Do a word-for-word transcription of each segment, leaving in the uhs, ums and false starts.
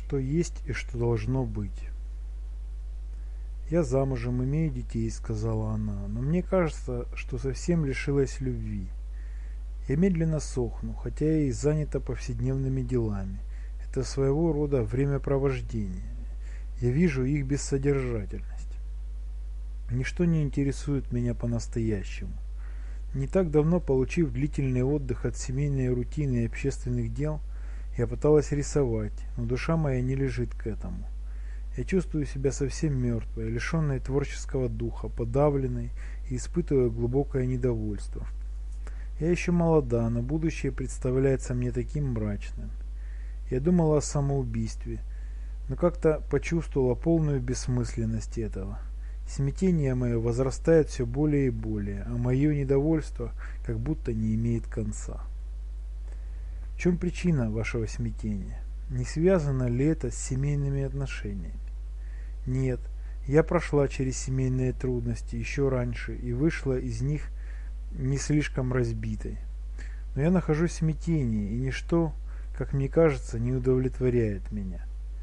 что есть и что должно быть. «Я замужем, имею детей», — сказала она, — «но мне кажется, что совсем лишилась любви. Я медленно сохну, хотя и занята повседневными делами. Это своего рода времяпровождение. Я вижу их бессодержательность. Ничто не интересует меня по-настоящему. Не так давно, получив длительный отдых от семейной рутины и общественных дел, я пыталась рисовать, но душа моя не лежит к этому. Я чувствую себя совсем мертвой, лишенной творческого духа, подавленной и испытываю глубокое недовольство. Я еще молода, но будущее представляется мне таким мрачным. Я думала о самоубийстве, но как-то почувствовала полную бессмысленность этого. Смятение мое возрастает все более и более, а мое недовольство как будто не имеет конца. В чем причина вашего смятения? Не связано ли это с семейными отношениями? Нет, я прошла через семейные трудности еще раньше и вышла из них не слишком разбитой. Но я нахожусь в смятении, и ничто, как мне кажется, не удовлетворяет меня.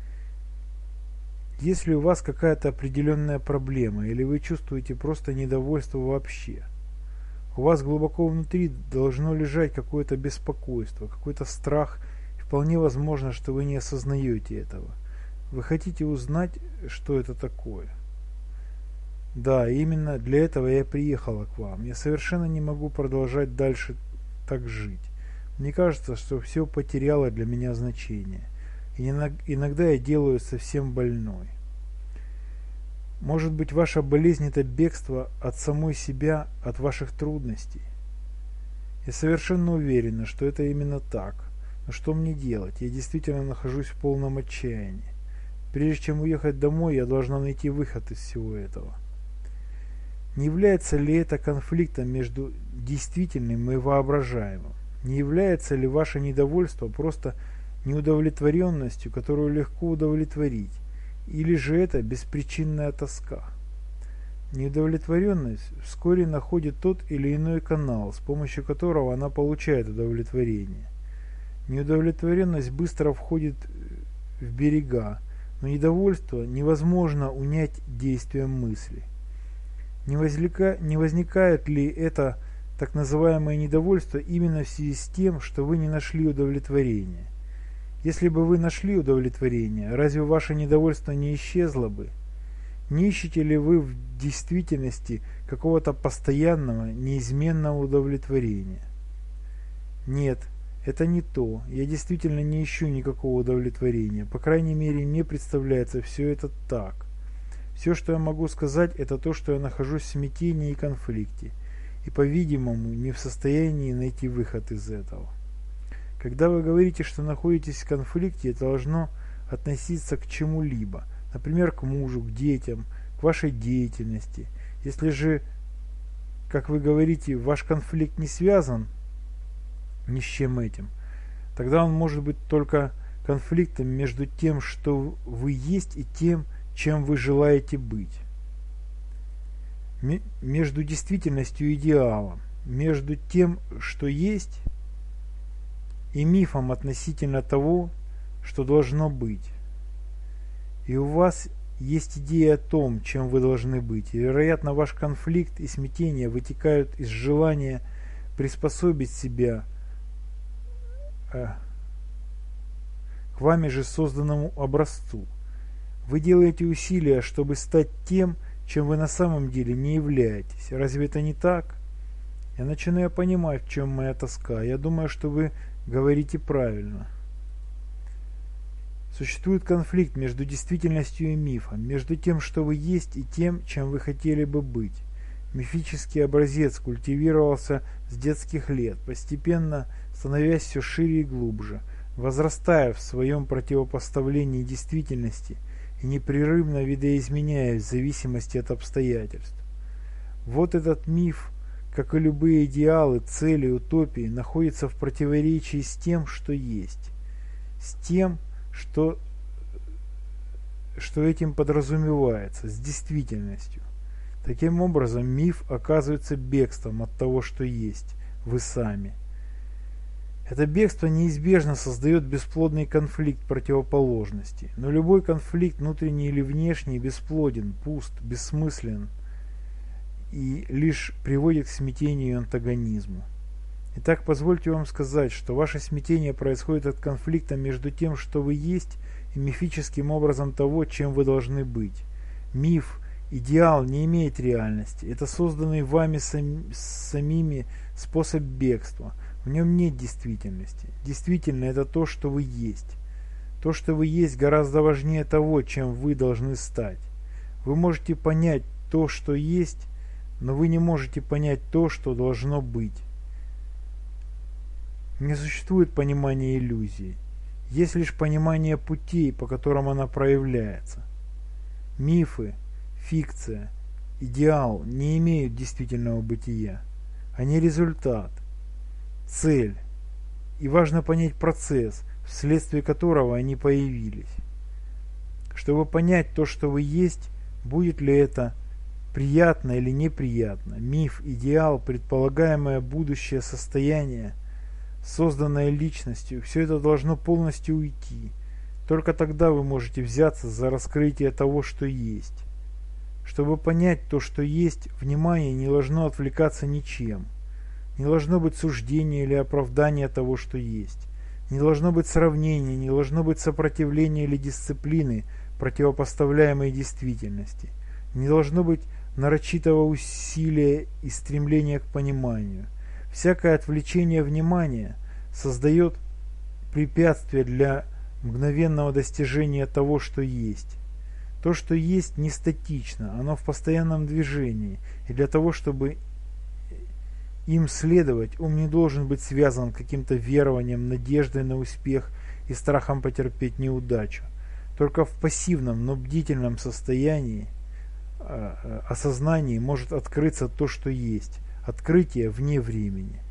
Есть ли у вас какая-то определенная проблема, или вы чувствуете просто недовольство вообще? У вас глубоко внутри должно лежать какое-то беспокойство, какой-то страх, и вполне возможно, что вы не осознаете этого. Вы хотите узнать, что это такое? Да, именно для этого я приехала к вам. Я совершенно не могу продолжать дальше так жить. Мне кажется, что все потеряло для меня значение. И иногда я делаю совсем больной. Может быть, ваша болезнь – это бегство от самой себя, от ваших трудностей? Я совершенно уверена, что это именно так. Но что мне делать? Я действительно нахожусь в полном отчаянии. Прежде чем уехать домой, я должна найти выход из всего этого. Не является ли это конфликтом между действительным и воображаемым? Не является ли ваше недовольство просто неудовлетворенностью, которую легко удовлетворить? Или же это беспричинная тоска? Неудовлетворенность вскоре находит тот или иной канал, с помощью которого она получает удовлетворение. Неудовлетворенность быстро входит в берега, но недовольство невозможно унять действием мысли. Не, возлика... не возникает ли это так называемое недовольство именно в связи с тем, что вы не нашли удовлетворения? Если бы вы нашли удовлетворение, разве ваше недовольство не исчезло бы? Не ищете ли вы в действительности какого-то постоянного, неизменного удовлетворения? Нет, это не то. Я действительно не ищу никакого удовлетворения. По крайней мере, мне представляется все это так. Все, что я могу сказать, это то, что я нахожусь в смятении и конфликте, и, по-видимому, не в состоянии найти выход из этого. Когда вы говорите, что находитесь в конфликте, это должно относиться к чему-либо, например, к мужу, к детям, к вашей деятельности. Если же, как вы говорите, ваш конфликт не связан ни с чем этим, тогда он может быть только конфликтом между тем, что вы есть, и тем, чем вы желаете быть. Между действительностью и идеалом, между тем, что есть, и мифом относительно того, что должно быть. И у вас есть идея о том, чем вы должны быть. И, вероятно, ваш конфликт и смятение вытекают из желания приспособить себя э, к вами же созданному образцу. Вы делаете усилия, чтобы стать тем, чем вы на самом деле не являетесь. Разве это не так? Я начинаю понимать, в чем моя тоска. Я думаю, что вы говорите правильно. Существует конфликт между действительностью и мифом, между тем, что вы есть, и тем, чем вы хотели бы быть. Мифический образец культивировался с детских лет, постепенно становясь все шире и глубже, возрастая в своем противопоставлении действительности и непрерывно видоизменяясь в зависимости от обстоятельств. Вот этот миф, как и любые идеалы, цели, утопии, находится в противоречии с тем, что есть, с тем, что, что этим подразумевается, с действительностью. Таким образом, миф оказывается бегством от того, что есть, вы сами. Это бегство неизбежно создает бесплодный конфликт противоположностей, но любой конфликт, внутренний или внешний, бесплоден, пуст, бессмыслен и лишь приводит к смятению и антагонизму. Итак, позвольте вам сказать, что ваше смятение происходит от конфликта между тем, что вы есть, и мифическим образом того, чем вы должны быть. Миф, идеал не имеет реальности. Это созданный вами сам, самими способ бегства. В нем нет действительности. Действительно, это то, что вы есть. То, что вы есть, гораздо важнее того, чем вы должны стать. Вы можете понять то, что есть, но вы не можете понять то, что должно быть. Не существует понимания иллюзии. Есть лишь понимание путей, по которым она проявляется. Мифы, фикция, идеал не имеют действительного бытия. Они результат, цель. И важно понять процесс, вследствие которого они появились. Чтобы понять то, что вы есть, будет ли это приятно или неприятно, миф, идеал, предполагаемое будущее состояние, созданное личностью, все это должно полностью уйти. Только тогда вы можете взяться за раскрытие того, что есть. Чтобы понять то, что есть, внимание не должно отвлекаться ничем. Не должно быть суждения или оправдания того, что есть. Не должно быть сравнения, не должно быть сопротивления или дисциплины, противопоставляемой действительности. Не должно быть нарочитого усилия и стремления к пониманию. Всякое отвлечение внимания создает препятствие для мгновенного достижения того, что есть. То, что есть, не статично, оно в постоянном движении, и для того, чтобы им следовать, ум не должен быть связан каким-то верованием, надеждой на успех и страхом потерпеть неудачу. Только в пассивном, но бдительном состоянии, осознании может открыться то, что есть, открытие вне времени.